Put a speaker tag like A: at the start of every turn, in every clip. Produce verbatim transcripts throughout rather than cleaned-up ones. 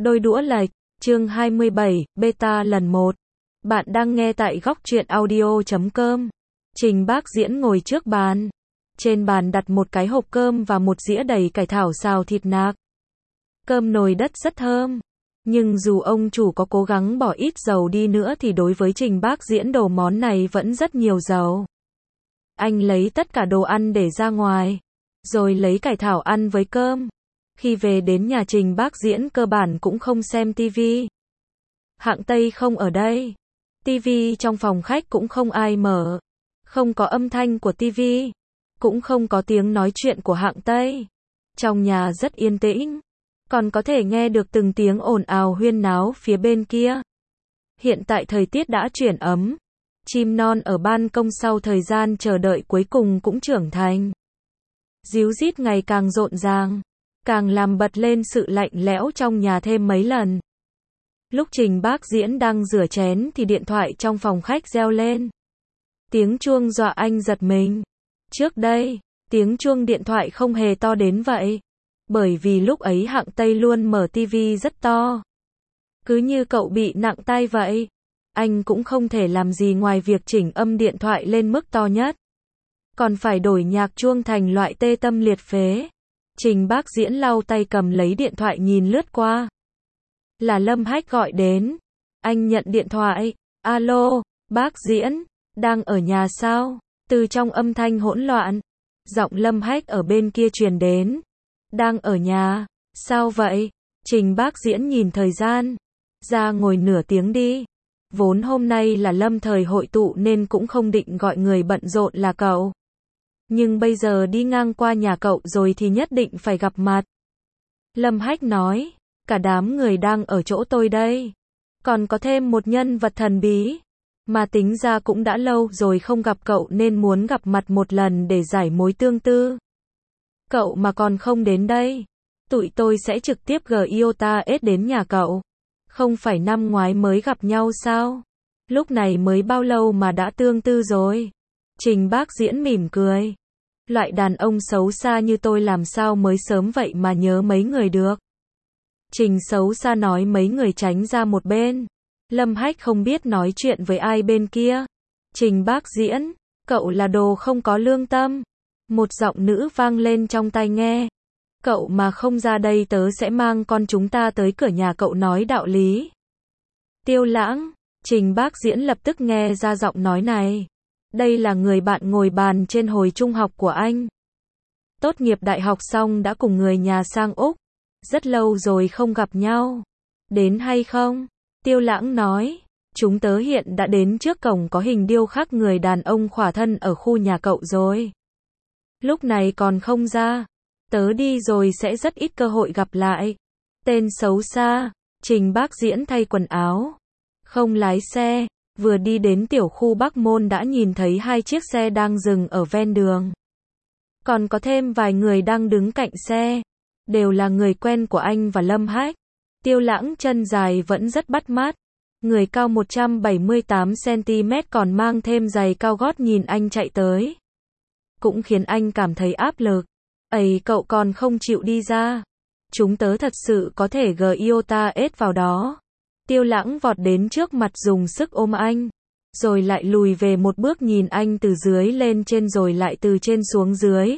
A: Đôi đũa lệch, chương hai mươi bảy, beta lần một. Bạn đang nghe tại góc truyện audio chấm com. Trình Bác Diễn ngồi trước bàn. Trên bàn đặt một cái hộp cơm và một dĩa đầy cải thảo xào thịt nạc. Cơm nồi đất rất thơm. Nhưng dù ông chủ có cố gắng bỏ ít dầu đi nữa thì đối với Trình Bác Diễn đồ món này vẫn rất nhiều dầu. Anh lấy tất cả đồ ăn để ra ngoài, rồi lấy cải thảo ăn với cơm. Khi về đến nhà Trình Bác Diễn cơ bản cũng không xem tivi. Hạng Tây không ở đây. Tivi trong phòng khách cũng không ai mở. Không có âm thanh của tivi. Cũng không có tiếng nói chuyện của Hạng Tây. Trong nhà rất yên tĩnh. Còn có thể nghe được từng tiếng ồn ào huyên náo phía bên kia. Hiện tại thời tiết đã chuyển ấm. Chim non ở ban công sau thời gian chờ đợi cuối cùng cũng trưởng thành. Ríu rít ngày càng rộn ràng. Càng làm bật lên sự lạnh lẽo trong nhà thêm mấy lần. Lúc Trình Bác Diễn đang rửa chén thì điện thoại trong phòng khách reo lên. Tiếng chuông dọa anh giật mình. Trước đây, tiếng chuông điện thoại không hề to đến vậy. Bởi vì lúc ấy Hạng Tây luôn mở tivi rất to. Cứ như cậu bị nặng tai vậy. Anh cũng không thể làm gì ngoài việc chỉnh âm điện thoại lên mức to nhất. Còn phải đổi nhạc chuông thành loại tê tâm liệt phế. Trình Bác Diễn lau tay cầm lấy điện thoại nhìn lướt qua. Là Lâm Hách gọi đến. Anh nhận điện thoại. Alo, Bác Diễn, đang ở nhà sao? Từ trong âm thanh hỗn loạn, giọng Lâm Hách ở bên kia truyền đến. Đang ở nhà, sao vậy? Trình Bác Diễn nhìn thời gian. Ra ngồi nửa tiếng đi. Vốn hôm nay là lâm thời hội tụ nên cũng không định gọi người bận rộn là cậu. Nhưng bây giờ đi ngang qua nhà cậu rồi thì nhất định phải gặp mặt. Lâm Hách nói, cả đám người đang ở chỗ tôi đây. Còn có thêm một nhân vật thần bí. Mà tính ra cũng đã lâu rồi không gặp cậu nên muốn gặp mặt một lần để giải mối tương tư. Cậu mà còn không đến đây. Tụi tôi sẽ trực tiếp gờ iota ét đến nhà cậu. Không phải năm ngoái mới gặp nhau sao? Lúc này mới bao lâu mà đã tương tư rồi? Trình Bác Diễn mỉm cười. Loại đàn ông xấu xa như tôi làm sao mới sớm vậy mà nhớ mấy người được. Trình xấu xa nói mấy người tránh ra một bên. Lâm Hách không biết nói chuyện với ai bên kia. Trình Bác Diễn, cậu là đồ không có lương tâm. Một giọng nữ vang lên trong tai nghe. Cậu mà không ra đây tớ sẽ mang con chúng ta tới cửa nhà cậu nói đạo lý. Tiêu Lãng, Trình Bác Diễn lập tức nghe ra giọng nói này. Đây là người bạn ngồi bàn trên hồi trung học của anh. Tốt nghiệp đại học xong đã cùng người nhà sang Úc. Rất lâu rồi không gặp nhau. Đến hay không? Tiêu Lãng nói. Chúng tớ hiện đã đến trước cổng có hình điêu khắc người đàn ông khỏa thân ở khu nhà cậu rồi. Lúc này còn không ra. Tớ đi rồi sẽ rất ít cơ hội gặp lại. Tên xấu xa. Trình Bác Diễn thay quần áo. Không lái xe. Vừa đi đến tiểu khu Bắc Môn đã nhìn thấy hai chiếc xe đang dừng ở ven đường. Còn có thêm vài người đang đứng cạnh xe. Đều là người quen của anh và Lâm Hách. Tiêu Lãng chân dài vẫn rất bắt mắt. Người cao một trăm bảy mươi tám xăng ti mét còn mang thêm giày cao gót nhìn anh chạy tới. Cũng khiến anh cảm thấy áp lực. Ây cậu còn không chịu đi ra. Chúng tớ thật sự có thể gờ iota ét vào đó. Tiêu Lãng vọt đến trước mặt dùng sức ôm anh. Rồi lại lùi về một bước nhìn anh từ dưới lên trên rồi lại từ trên xuống dưới.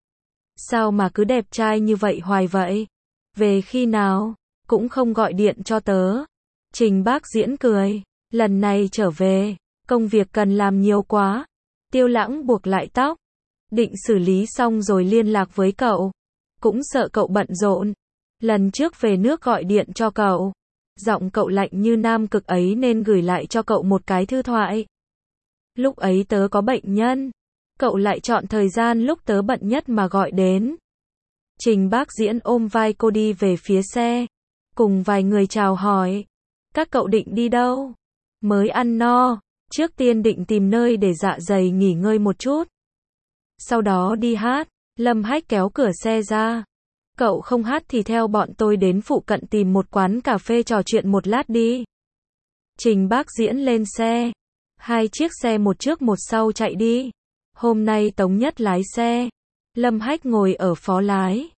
A: Sao mà cứ đẹp trai như vậy hoài vậy? Về khi nào? Cũng không gọi điện cho tớ. Trình Bác Diễn cười. Lần này trở về. Công việc cần làm nhiều quá. Tiêu Lãng buộc lại tóc. Định xử lý xong rồi liên lạc với cậu. Cũng sợ cậu bận rộn. Lần trước về nước gọi điện cho cậu. Giọng cậu lạnh như nam cực ấy nên gửi lại cho cậu một cái thư thoại. Lúc ấy tớ có bệnh nhân. Cậu lại chọn thời gian lúc tớ bận nhất mà gọi đến. Trình Bác Diễn ôm vai cô đi về phía xe. Cùng vài người chào hỏi. Các cậu định đi đâu? Mới ăn no. Trước tiên định tìm nơi để dạ dày nghỉ ngơi một chút. Sau đó đi hát. Lâm Hách kéo cửa xe ra. Cậu không hát thì theo bọn tôi đến phụ cận tìm một quán cà phê trò chuyện một lát đi. Trình Bác Diễn lên xe. Hai chiếc xe một trước một sau chạy đi. Hôm nay Tống Nhất lái xe. Lâm Hách ngồi ở phó lái.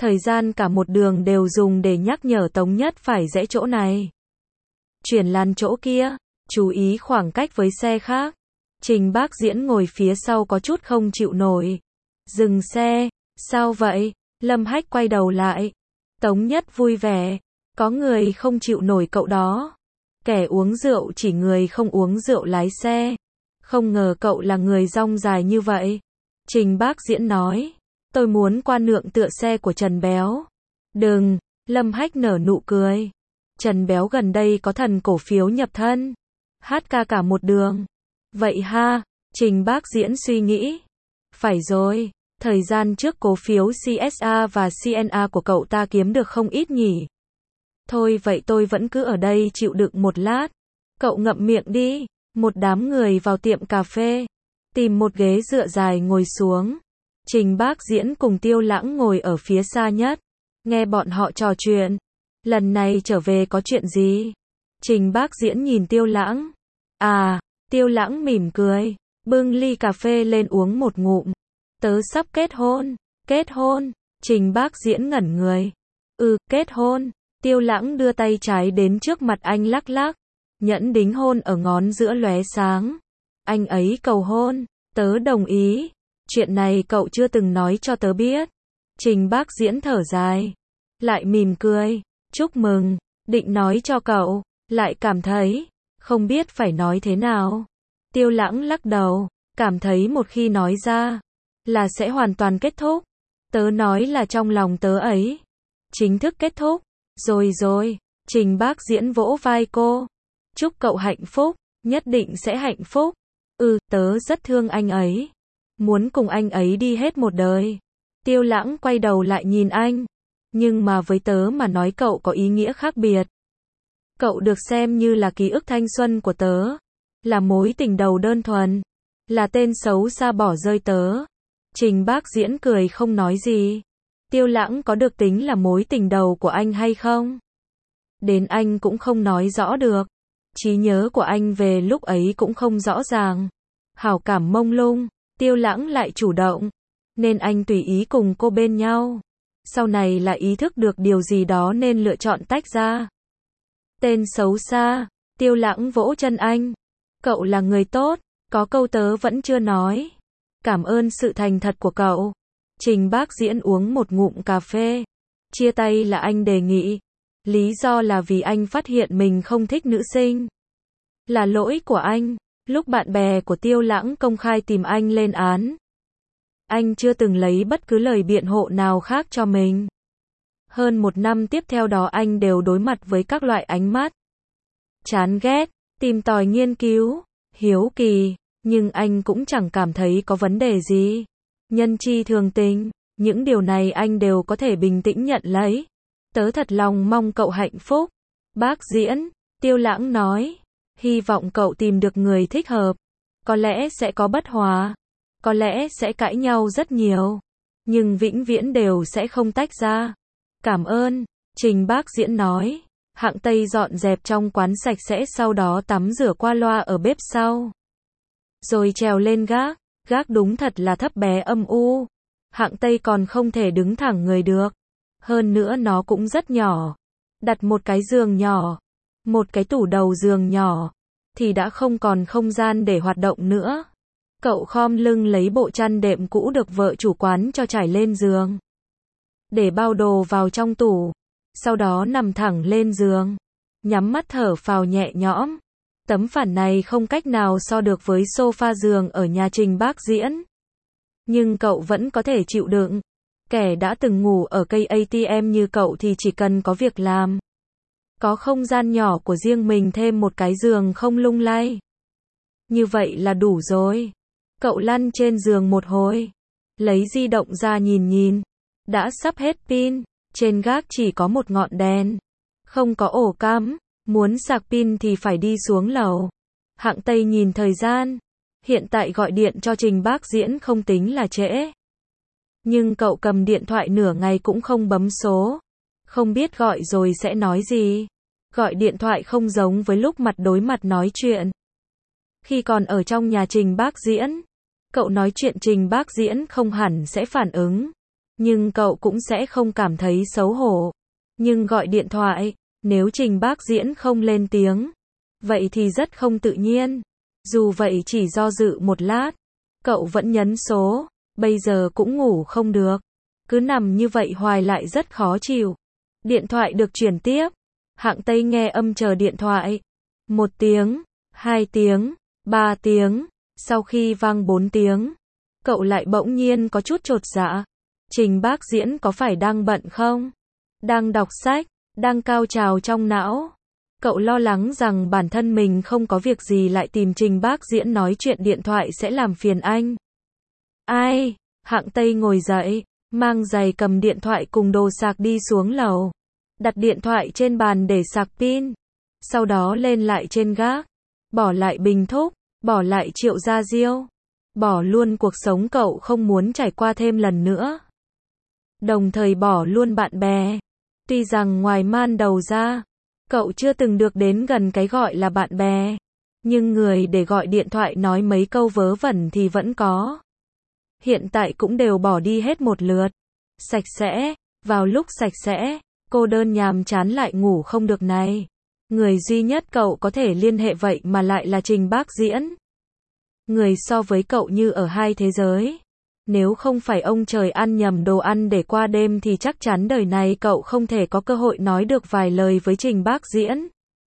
A: Thời gian cả một đường đều dùng để nhắc nhở Tống Nhất phải rẽ chỗ này, chuyển làn chỗ kia, chú ý khoảng cách với xe khác. Trình Bác Diễn ngồi phía sau có chút không chịu nổi. Dừng xe, sao vậy? Lâm Hách quay đầu lại. Tống Nhất vui vẻ, có người không chịu nổi cậu đó. Kẻ uống rượu chỉ người không uống rượu lái xe. Không ngờ cậu là người dong dài như vậy. Trình Bác Diễn nói, tôi muốn qua nượng tựa xe của Trần Béo. Đừng, Lâm Hách nở nụ cười. Trần Béo gần đây có thần cổ phiếu nhập thân. Hát ca cả một đường. Vậy ha, Trình Bác Diễn suy nghĩ. Phải rồi, thời gian trước cổ phiếu xê ét a và xê en a của cậu ta kiếm được không ít nhỉ. Thôi vậy tôi vẫn cứ ở đây chịu đựng một lát. Cậu ngậm miệng đi. Một đám người vào tiệm cà phê. Tìm một ghế dựa dài ngồi xuống. Trình Bác Diễn cùng Tiêu Lãng ngồi ở phía xa nhất. Nghe bọn họ trò chuyện. Lần này trở về có chuyện gì? Trình Bác Diễn nhìn Tiêu Lãng. À, Tiêu Lãng mỉm cười. Bưng ly cà phê lên uống một ngụm. Tớ sắp kết hôn. Kết hôn? Trình Bác Diễn ngẩn người. Ừ, kết hôn. Tiêu Lãng đưa tay trái đến trước mặt anh lắc lắc. Nhẫn đính hôn ở ngón giữa lóe sáng. Anh ấy cầu hôn. Tớ đồng ý. Chuyện này cậu chưa từng nói cho tớ biết. Trình Bác Diễn thở dài. Lại mỉm cười. Chúc mừng. Định nói cho cậu. Lại cảm thấy. Không biết phải nói thế nào. Tiêu Lãng lắc đầu. Cảm thấy một khi nói ra. Là sẽ hoàn toàn kết thúc. Tớ nói là trong lòng tớ ấy. Chính thức kết thúc. Rồi rồi. Trình Bác Diễn vỗ vai cô. Chúc cậu hạnh phúc. Nhất định sẽ hạnh phúc. Ừ, tớ rất thương anh ấy. Muốn cùng anh ấy đi hết một đời. Tiêu Lãng quay đầu lại nhìn anh. Nhưng mà với tớ mà nói cậu có ý nghĩa khác biệt. Cậu được xem như là ký ức thanh xuân của tớ. Là mối tình đầu đơn thuần. Là tên xấu xa bỏ rơi tớ. Trình Bác Diễn cười không nói gì. Tiêu Lãng có được tính là mối tình đầu của anh hay không? Đến anh cũng không nói rõ được. Trí nhớ của anh về lúc ấy cũng không rõ ràng. Hảo cảm mông lung. Tiêu Lãng lại chủ động. Nên anh tùy ý cùng cô bên nhau. Sau này là ý thức được điều gì đó nên lựa chọn tách ra. Tên xấu xa. Tiêu Lãng vỗ chân anh. Cậu là người tốt. Có câu tớ vẫn chưa nói. Cảm ơn sự thành thật của cậu. Trình Bác Diễn uống một ngụm cà phê. Chia tay là anh đề nghị. Lý do là vì anh phát hiện mình không thích nữ sinh. Là lỗi của anh. Lúc bạn bè của Tiêu Lãng công khai tìm anh lên án. Anh chưa từng lấy bất cứ lời biện hộ nào khác cho mình. Hơn một năm tiếp theo đó anh đều đối mặt với các loại ánh mắt. Chán ghét, tìm tòi nghiên cứu, hiếu kỳ. Nhưng anh cũng chẳng cảm thấy có vấn đề gì. Nhân chi thường tình. Những điều này anh đều có thể bình tĩnh nhận lấy. Tớ thật lòng mong cậu hạnh phúc. Bác Diễn. Tiêu Lãng nói. Hy vọng cậu tìm được người thích hợp. Có lẽ sẽ có bất hòa. Có lẽ sẽ cãi nhau rất nhiều. Nhưng vĩnh viễn đều sẽ không tách ra. Cảm ơn. Trình Bác Diễn nói. Hạng Tây dọn dẹp trong quán sạch sẽ sau đó tắm rửa qua loa ở bếp sau. Rồi trèo lên gác. Gác đúng thật là thấp bé âm u. Hạng Tây còn không thể đứng thẳng người được. Hơn nữa nó cũng rất nhỏ. Đặt một cái giường nhỏ. Một cái tủ đầu giường nhỏ. Thì đã không còn không gian để hoạt động nữa. Cậu khom lưng lấy bộ chăn đệm cũ được vợ chủ quán cho trải lên giường. Để bao đồ vào trong tủ. Sau đó nằm thẳng lên giường. Nhắm mắt thở phào nhẹ nhõm. Tấm phản này không cách nào so được với sofa giường ở nhà Trình Bác Diễn. Nhưng cậu vẫn có thể chịu đựng. Kẻ đã từng ngủ ở cây a tê em như cậu thì chỉ cần có việc làm. Có không gian nhỏ của riêng mình thêm một cái giường không lung lay. Như vậy là đủ rồi. Cậu lăn trên giường một hồi. Lấy di động ra nhìn nhìn. Đã sắp hết pin. Trên gác chỉ có một ngọn đèn. Không có ổ cắm. Muốn sạc pin thì phải đi xuống lầu. Hạng Tây nhìn thời gian. Hiện tại gọi điện cho Trình Bác Diễn không tính là trễ. Nhưng cậu cầm điện thoại nửa ngày cũng không bấm số. Không biết gọi rồi sẽ nói gì. Gọi điện thoại không giống với lúc mặt đối mặt nói chuyện. Khi còn ở trong nhà Trình Bác Diễn, cậu nói chuyện Trình Bác Diễn không hẳn sẽ phản ứng. nhưng cậu cũng sẽ không cảm thấy xấu hổ. Nhưng gọi điện thoại, nếu Trình Bác Diễn không lên tiếng, vậy thì rất không tự nhiên. Dù vậy chỉ do dự một lát, cậu vẫn nhấn số, bây giờ cũng ngủ không được. Cứ nằm như vậy hoài lại rất khó chịu. Điện thoại được chuyển tiếp. Hạng Tây nghe âm chờ điện thoại. Một tiếng, hai tiếng, ba tiếng, sau khi vang bốn tiếng, cậu lại bỗng nhiên có chút chột dạ. Trình Bác Diễn có phải đang bận không? Đang đọc sách, đang cao trào trong não. Cậu lo lắng rằng bản thân mình không có việc gì lại tìm Trình Bác Diễn nói chuyện điện thoại sẽ làm phiền anh. Ai? Hạng Tây ngồi dậy, mang giày cầm điện thoại cùng đồ sạc đi xuống lầu. Đặt điện thoại trên bàn để sạc pin. Sau đó lên lại trên gác. Bỏ lại Bình Thúc, bỏ lại Triệu Gia Diêu. Bỏ luôn cuộc sống cậu không muốn trải qua thêm lần nữa. Đồng thời bỏ luôn bạn bè. Tuy rằng ngoài man đầu ra, cậu chưa từng được đến gần cái gọi là bạn bè. Nhưng người để gọi điện thoại nói mấy câu vớ vẩn thì vẫn có. Hiện tại cũng đều bỏ đi hết một lượt. Sạch sẽ, vào lúc sạch sẽ, cô đơn nhàm chán lại ngủ không được này. Người duy nhất cậu có thể liên hệ vậy mà lại là Trình Bác Diễn. Người so với cậu như ở hai thế giới. Nếu không phải ông trời ăn nhầm đồ ăn để qua đêm thì chắc chắn đời này cậu không thể có cơ hội nói được vài lời với Trình Bác Diễn.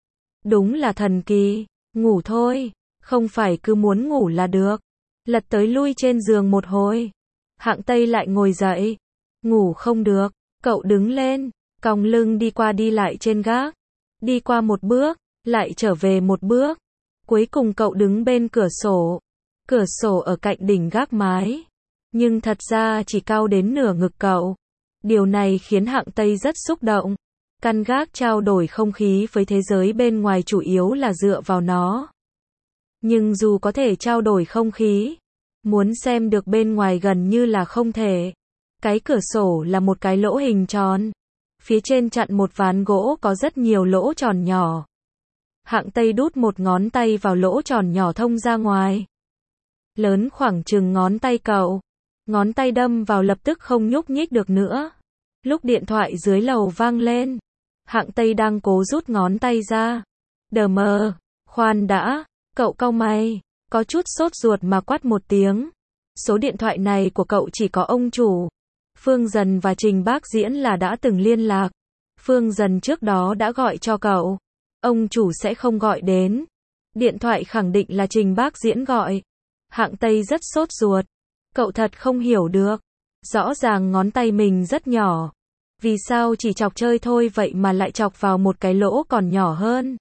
A: Đúng là thần kỳ. Ngủ thôi, không phải cứ muốn ngủ là được. Lật tới lui trên giường một hồi. Hạng Tây lại ngồi dậy. Ngủ không được, cậu đứng lên, cong lưng đi qua đi lại trên gác. Đi qua một bước, lại trở về một bước. Cuối cùng cậu đứng bên cửa sổ. Cửa sổ ở cạnh đỉnh gác mái. Nhưng thật ra chỉ cao đến nửa ngực cậu. Điều này khiến Hạng Tây rất xúc động. Căn gác trao đổi không khí với thế giới bên ngoài chủ yếu là dựa vào nó. Nhưng dù có thể trao đổi không khí, muốn xem được bên ngoài gần như là không thể. Cái cửa sổ là một cái lỗ hình tròn. Phía trên chặn một ván gỗ có rất nhiều lỗ tròn nhỏ. Hạng Tây đút một ngón tay vào lỗ tròn nhỏ thông ra ngoài. Lớn khoảng chừng ngón tay cậu. Ngón tay đâm vào lập tức không nhúc nhích được nữa. Lúc điện thoại dưới lầu vang lên, Hạng Tây đang cố rút ngón tay ra. Đờ mờ, khoan đã, cậu cau mày, có chút sốt ruột mà quát một tiếng. Số điện thoại này của cậu chỉ có ông chủ. Phương Dần và Trình Bác Diễn là đã từng liên lạc. Phương Dần trước đó đã gọi cho cậu. Ông chủ sẽ không gọi đến. Điện thoại khẳng định là Trình Bác Diễn gọi. Hạng Tây rất sốt ruột. Cậu thật không hiểu được. Rõ ràng ngón tay mình rất nhỏ. Vì sao chỉ chọc chơi thôi vậy mà lại chọc vào một cái lỗ còn nhỏ hơn?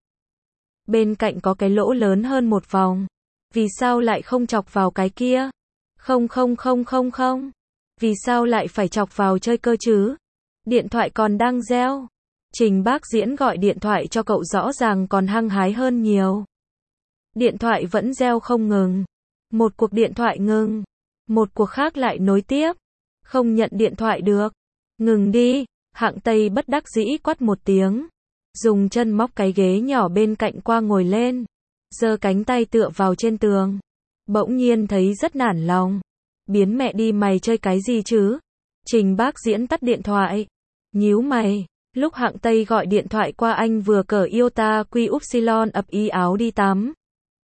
A: Bên cạnh có cái lỗ lớn hơn một vòng. Vì sao lại không chọc vào cái kia? Không không không không không. Vì sao lại phải chọc vào chơi cơ chứ? Điện thoại còn đang reo. Trình Bác Diễn gọi điện thoại cho cậu rõ ràng còn hăng hái hơn nhiều. Điện thoại vẫn reo không ngừng. Một cuộc điện thoại ngừng. Một cuộc khác lại nối tiếp. Không nhận điện thoại được. Ngừng đi. Hạng Tây bất đắc dĩ quát một tiếng. Dùng chân móc cái ghế nhỏ bên cạnh qua ngồi lên. Giơ cánh tay tựa vào trên tường. Bỗng nhiên thấy rất nản lòng. Biến mẹ đi mày chơi cái gì chứ? Trình Bác Diễn tắt điện thoại. Nhíu mày. Lúc Hạng Tây gọi điện thoại qua anh vừa cởi Iota Quy Upsilon ập y áo đi tắm.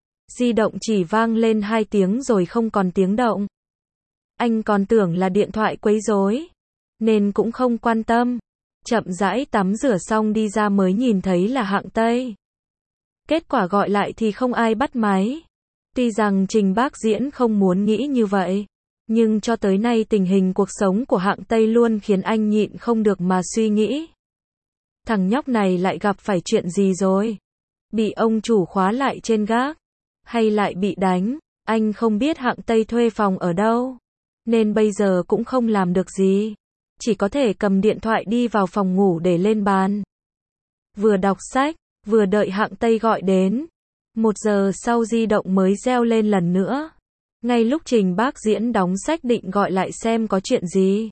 A: Di động chỉ vang lên hai tiếng rồi không còn tiếng động. Anh còn tưởng là điện thoại quấy rối, nên cũng không quan tâm. Chậm rãi tắm rửa xong đi ra mới nhìn thấy là Hạng Tây. Kết quả gọi lại thì không ai bắt máy. Tuy rằng Trình Bác Diễn không muốn nghĩ như vậy, nhưng cho tới nay tình hình cuộc sống của Hạng Tây luôn khiến anh nhịn không được mà suy nghĩ. Thằng nhóc này lại gặp phải chuyện gì rồi? Bị ông chủ khóa lại trên gác? Hay lại bị đánh? Anh không biết Hạng Tây thuê phòng ở đâu, nên bây giờ cũng không làm được gì. Chỉ có thể cầm điện thoại đi vào phòng ngủ để lên bàn. Vừa đọc sách, vừa đợi Hạng Tây gọi đến. Một giờ sau di động mới reo lên lần nữa. Ngay lúc Trình Bác Diễn đóng sách định gọi lại xem có chuyện gì.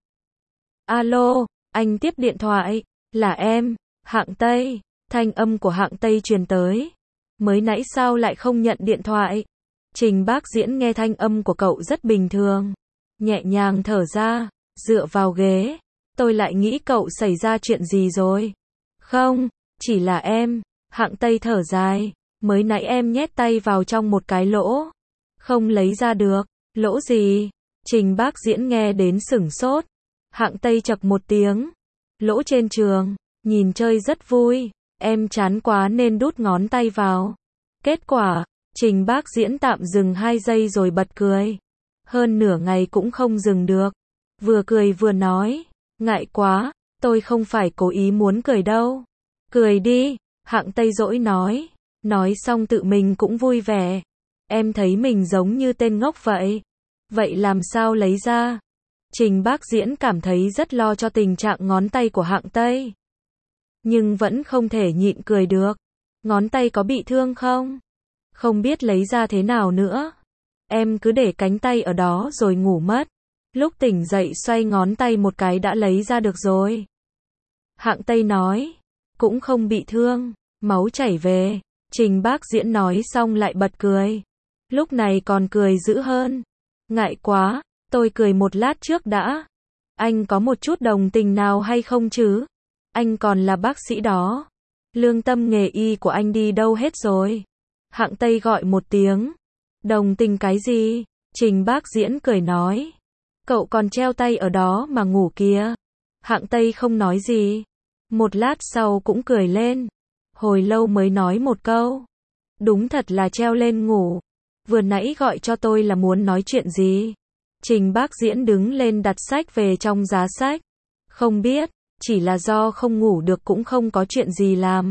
A: Alo, anh tiếp điện thoại. Là em, Hạng Tây. Thanh âm của Hạng Tây truyền tới. Mới nãy sao lại không nhận điện thoại? Trình Bác Diễn nghe thanh âm của cậu rất bình thường. Nhẹ nhàng thở ra. dựa vào ghế. Tôi lại nghĩ cậu xảy ra chuyện gì rồi. Không, chỉ là em. Hạng Tây thở dài. Mới nãy em nhét tay vào trong một cái lỗ. Không lấy ra được. Lỗ gì? Trình Bác Diễn nghe đến sửng sốt. Hạng Tây chậc một tiếng. Lỗ trên trường. Nhìn chơi rất vui. Em chán quá nên đút ngón tay vào. Kết quả, Trình Bác Diễn tạm dừng hai giây rồi bật cười. Hơn nửa ngày cũng không dừng được. Vừa cười vừa nói. Ngại quá, tôi không phải cố ý muốn cười đâu. Cười đi, Hạng Tây dỗi nói. Nói xong tự mình cũng vui vẻ. Em thấy mình giống như tên ngốc vậy. Vậy làm sao lấy ra? Trình Bác Diễn cảm thấy rất lo cho tình trạng ngón tay của Hạng Tây. Nhưng vẫn không thể nhịn cười được. Ngón tay có bị thương không? Không biết lấy ra thế nào nữa. Em cứ để cánh tay ở đó rồi ngủ mất. Lúc tỉnh dậy xoay ngón tay một cái đã lấy ra được rồi. Hạng Tây nói. Cũng không bị thương. Máu chảy về. Trình Bác Diễn nói xong lại bật cười. Lúc này còn cười dữ hơn. Ngại quá, tôi cười một lát trước đã. Anh có một chút đồng tình nào hay không chứ? Anh còn là bác sĩ đó. Lương tâm nghề y của anh đi đâu hết rồi? Hạng Tây gọi một tiếng. Đồng tình cái gì? Trình Bác Diễn cười nói. Cậu còn treo tay ở đó mà ngủ kìa. Hạng Tây không nói gì. Một lát sau cũng cười lên. Hồi lâu mới nói một câu. Đúng thật là treo lên ngủ. Vừa nãy gọi cho tôi là muốn nói chuyện gì? Trình Bác Diễn đứng lên đặt sách về trong giá sách. Không biết, chỉ là do không ngủ được cũng không có chuyện gì làm.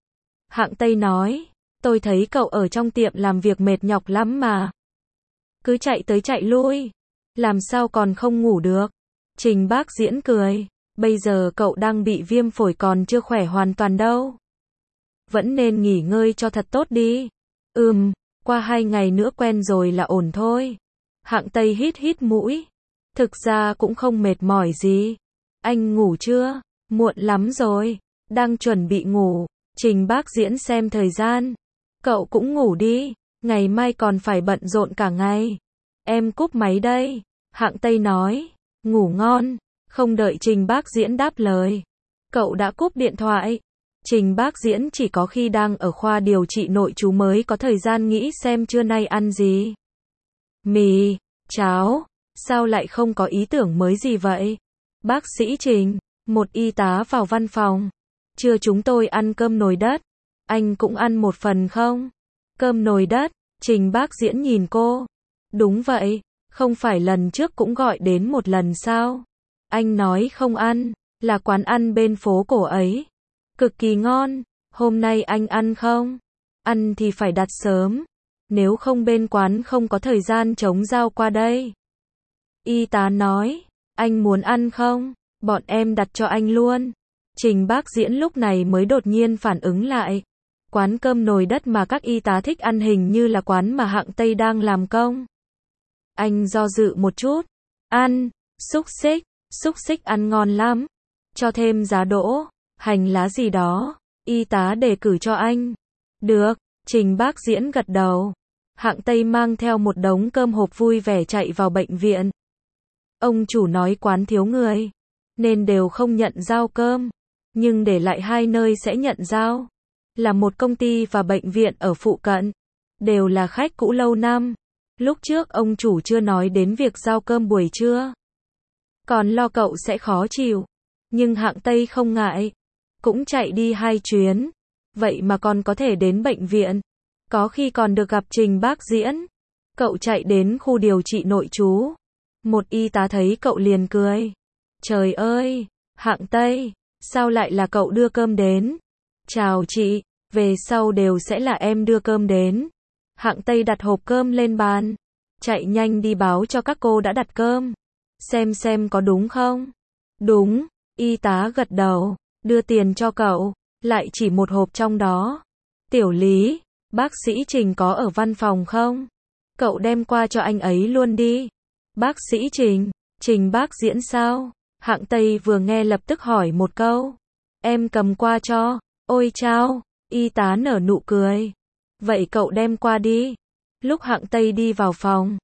A: Hạng Tây nói, tôi thấy cậu ở trong tiệm làm việc mệt nhọc lắm mà. Cứ chạy tới chạy lui, làm sao còn không ngủ được? Trình Bác Diễn cười, bây giờ cậu đang bị viêm phổi còn chưa khỏe hoàn toàn đâu. Vẫn nên nghỉ ngơi cho thật tốt đi. Ừm, qua hai ngày nữa quen rồi là ổn thôi. Hạng Tây hít hít mũi. Thực ra cũng không mệt mỏi gì. Anh ngủ chưa? Muộn lắm rồi. Đang chuẩn bị ngủ. Trình Bác Diễn xem thời gian. Cậu cũng ngủ đi. Ngày mai còn phải bận rộn cả ngày. Em cúp máy đây. Hạng Tây nói. Ngủ ngon. Không đợi Trình Bác Diễn đáp lời. Cậu đã cúp điện thoại. Trình Bác Diễn chỉ có khi đang ở khoa điều trị nội trú mới có thời gian nghĩ xem trưa nay ăn gì. Mì, cháo, sao lại không có ý tưởng mới gì vậy? Bác sĩ Trình, một y tá vào văn phòng. Trưa chúng tôi ăn cơm nồi đất. Anh cũng ăn một phần không? Cơm nồi đất, Trình Bác Diễn nhìn cô. Đúng vậy, không phải lần trước cũng gọi đến một lần sao? Anh nói không ăn, là quán ăn bên phố cổ ấy. Cực kỳ ngon, hôm nay anh ăn không? Ăn thì phải đặt sớm, nếu không bên quán không có thời gian trống giao qua đây. Y tá nói, anh muốn ăn không? Bọn em đặt cho anh luôn. Trình Bác Diễn lúc này mới đột nhiên phản ứng lại. Quán cơm nồi đất mà các y tá thích ăn hình như là quán mà Hạng Tây đang làm công. Anh do dự một chút. Ăn, xúc xích, xúc xích ăn ngon lắm. Cho thêm giá đỗ, hành lá gì đó. Y tá đề cử cho anh. Được, Trình Bác Diễn gật đầu. Hạng Tây mang theo một đống cơm hộp vui vẻ chạy vào bệnh viện. Ông chủ nói quán thiếu người, nên đều không nhận giao cơm. Nhưng để lại hai nơi sẽ nhận giao. Là một công ty và bệnh viện ở phụ cận. Đều là khách cũ lâu năm. Lúc trước ông chủ chưa nói đến việc giao cơm buổi trưa. Còn lo cậu sẽ khó chịu. Nhưng Hạng Tây không ngại. Cũng chạy đi hai chuyến. Vậy mà còn có thể đến bệnh viện. Có khi còn được gặp Trình Bác Diễn. Cậu chạy đến khu điều trị nội trú. Một y tá thấy cậu liền cười. Trời ơi, Hạng Tây, sao lại là cậu đưa cơm đến? Chào chị, về sau đều sẽ là em đưa cơm đến. Hạng Tây đặt hộp cơm lên bàn. Chạy nhanh đi báo cho các cô đã đặt cơm. Xem xem có đúng không? Đúng, y tá gật đầu, đưa tiền cho cậu, lại chỉ một hộp trong đó. Tiểu Lý, bác sĩ Trình có ở văn phòng không? Cậu đem qua cho anh ấy luôn đi. Bác sĩ Trình, Trình Bác Diễn sao? Hạng Tây vừa nghe lập tức hỏi một câu. Em cầm qua cho. Ôi chao, y tá nở nụ cười. Vậy cậu đem qua đi. Lúc Hạng Tây đi vào phòng,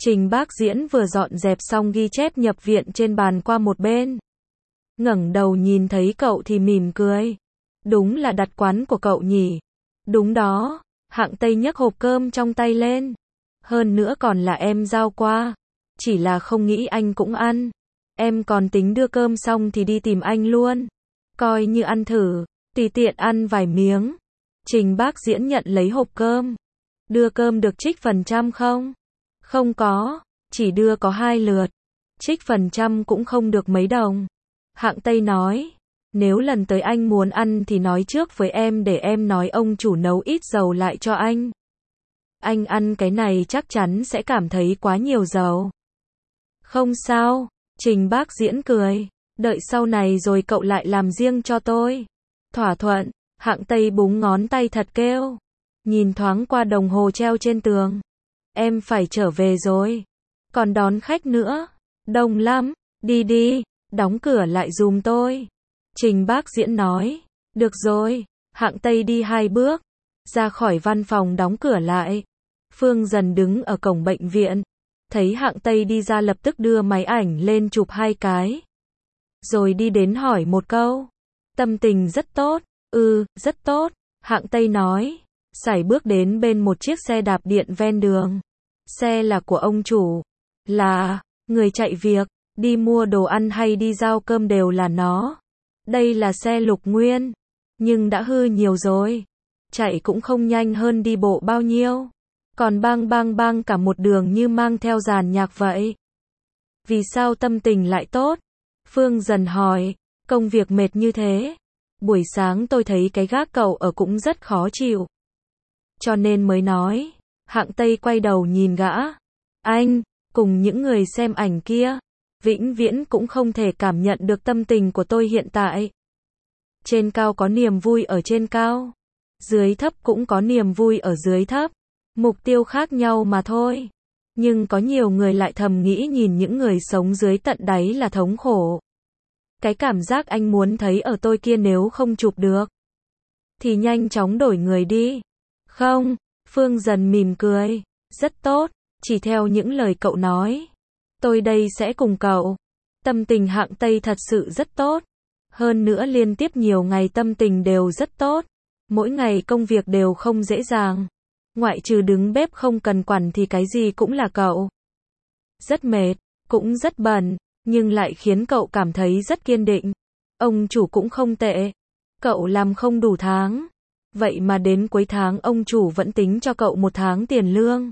A: Trình Bác Diễn vừa dọn dẹp xong ghi chép nhập viện trên bàn qua một bên. Ngẩng đầu nhìn thấy cậu thì mỉm cười. Đúng là đặt quán của cậu nhỉ. Đúng đó, Hạng Tây nhấc hộp cơm trong tay lên. Hơn nữa còn là em giao qua. Chỉ là không nghĩ anh cũng ăn. Em còn tính đưa cơm xong thì đi tìm anh luôn. Coi như ăn thử, tùy tiện ăn vài miếng. Trình Bác Diễn nhận lấy hộp cơm. Đưa cơm được trích phần trăm không? Không có, chỉ đưa có hai lượt. Trích phần trăm cũng không được mấy đồng. Hạng Tây nói, nếu lần tới anh muốn ăn thì nói trước với em để em nói ông chủ nấu ít dầu lại cho anh. Anh ăn cái này chắc chắn sẽ cảm thấy quá nhiều dầu. Không sao, Trình Bác Diễn cười. Đợi sau này rồi cậu lại làm riêng cho tôi. Thỏa thuận, Hạng Tây búng ngón tay thật kêu. Nhìn thoáng qua đồng hồ treo trên tường. Em phải trở về rồi. Còn đón khách nữa. Đông lắm, đi đi, đóng cửa lại giùm tôi. Trình Bác Diễn nói. Được rồi, Hạng Tây đi hai bước. Ra khỏi văn phòng đóng cửa lại. Phương Dần đứng ở cổng bệnh viện. Thấy Hạng Tây đi ra lập tức đưa máy ảnh lên chụp hai cái. Rồi đi đến hỏi một câu. Tâm tình rất tốt. Ừ, rất tốt. Hạng Tây nói. Sải bước đến bên một chiếc xe đạp điện ven đường. Xe là của ông chủ. Là người chạy việc, đi mua đồ ăn hay đi giao cơm đều là nó. Đây là xe Lục Nguyên. Nhưng đã hư nhiều rồi. Chạy cũng không nhanh hơn đi bộ bao nhiêu. Còn bang bang bang cả một đường như mang theo dàn nhạc vậy. Vì sao tâm tình lại tốt? Phương Dần hỏi. Công việc mệt như thế. Buổi sáng tôi thấy cái gác cậu ở cũng rất khó chịu. Cho nên mới nói. Hạng Tây quay đầu nhìn gã. Anh, cùng những người xem ảnh kia, vĩnh viễn cũng không thể cảm nhận được tâm tình của tôi hiện tại. Trên cao có niềm vui ở trên cao. Dưới thấp cũng có niềm vui ở dưới thấp. Mục tiêu khác nhau mà thôi. Nhưng có nhiều người lại thầm nghĩ nhìn những người sống dưới tận đáy là thống khổ. Cái cảm giác anh muốn thấy ở tôi kia nếu không chụp được thì nhanh chóng đổi người đi. Không, Phương Dần mỉm cười. Rất tốt, chỉ theo những lời cậu nói. Tôi đây sẽ cùng cậu. Tâm tình Hạng Tây thật sự rất tốt. Hơn nữa liên tiếp nhiều ngày tâm tình đều rất tốt. Mỗi ngày công việc đều không dễ dàng. Ngoại trừ đứng bếp không cần quản thì cái gì cũng là cậu. Rất mệt, cũng rất bận, nhưng lại khiến cậu cảm thấy rất kiên định. Ông chủ cũng không tệ. Cậu làm không đủ tháng. Vậy mà đến cuối tháng ông chủ vẫn tính cho cậu một tháng tiền lương.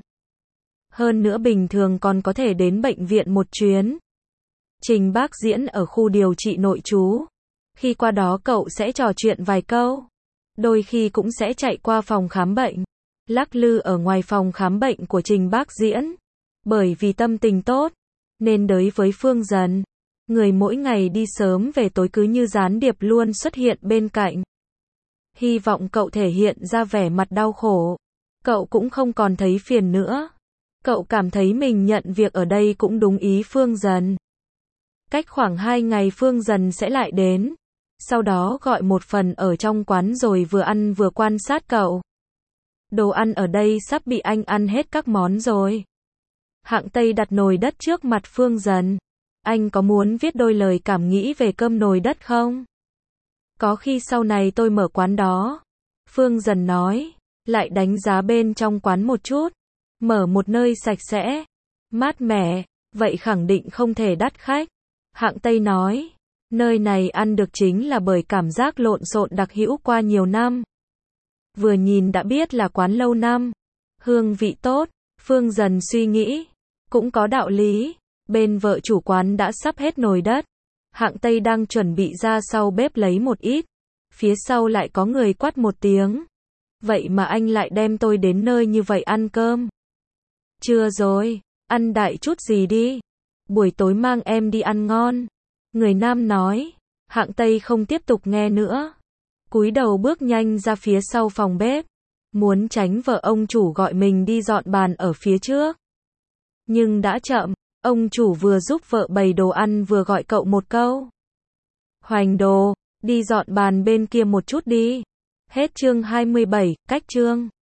A: Hơn nữa bình thường còn có thể đến bệnh viện một chuyến. Trình Bác Diễn ở khu điều trị nội trú. Khi qua đó cậu sẽ trò chuyện vài câu. Đôi khi cũng sẽ chạy qua phòng khám bệnh. Lắc lư ở ngoài phòng khám bệnh của Trình Bác Diễn. Bởi vì tâm tình tốt, nên đối với Phương Dần, người mỗi ngày đi sớm về tối cứ như gián điệp luôn xuất hiện bên cạnh. Hy vọng cậu thể hiện ra vẻ mặt đau khổ. Cậu cũng không còn thấy phiền nữa. Cậu cảm thấy mình nhận việc ở đây cũng đúng ý Phương Dần. Cách khoảng hai ngày Phương Dần sẽ lại đến. Sau đó gọi một phần ở trong quán rồi vừa ăn vừa quan sát cậu. Đồ ăn ở đây sắp bị anh ăn hết các món rồi. Hạng Tây đặt nồi đất trước mặt Phương Dần. Anh có muốn viết đôi lời cảm nghĩ về cơm nồi đất không? Có khi sau này tôi mở quán đó. Phương Dần nói. Lại đánh giá bên trong quán một chút. Mở một nơi sạch sẽ, mát mẻ, vậy khẳng định không thể đắt khách. Hạng Tây nói. Nơi này ăn được chính là bởi cảm giác lộn xộn đặc hữu qua nhiều năm. Vừa nhìn đã biết là quán lâu năm. Hương vị tốt. Phương Dần suy nghĩ. Cũng có đạo lý. Bên vợ chủ quán đã sắp hết nồi đất. Hạng Tây đang chuẩn bị ra sau bếp lấy một ít. Phía sau lại có người quát một tiếng. Vậy mà anh lại đem tôi đến nơi như vậy ăn cơm. Chưa rồi, ăn đại chút gì đi. Buổi tối mang em đi ăn ngon. Người nam nói. Hạng Tây không tiếp tục nghe nữa. Cúi đầu bước nhanh ra phía sau phòng bếp. Muốn tránh vợ ông chủ gọi mình đi dọn bàn ở phía trước. Nhưng đã chậm. Ông chủ vừa giúp vợ bày đồ ăn vừa gọi cậu một câu. Hoành Đồ, đi dọn bàn bên kia một chút đi. Hết chương hai mươi bảy, cách chương.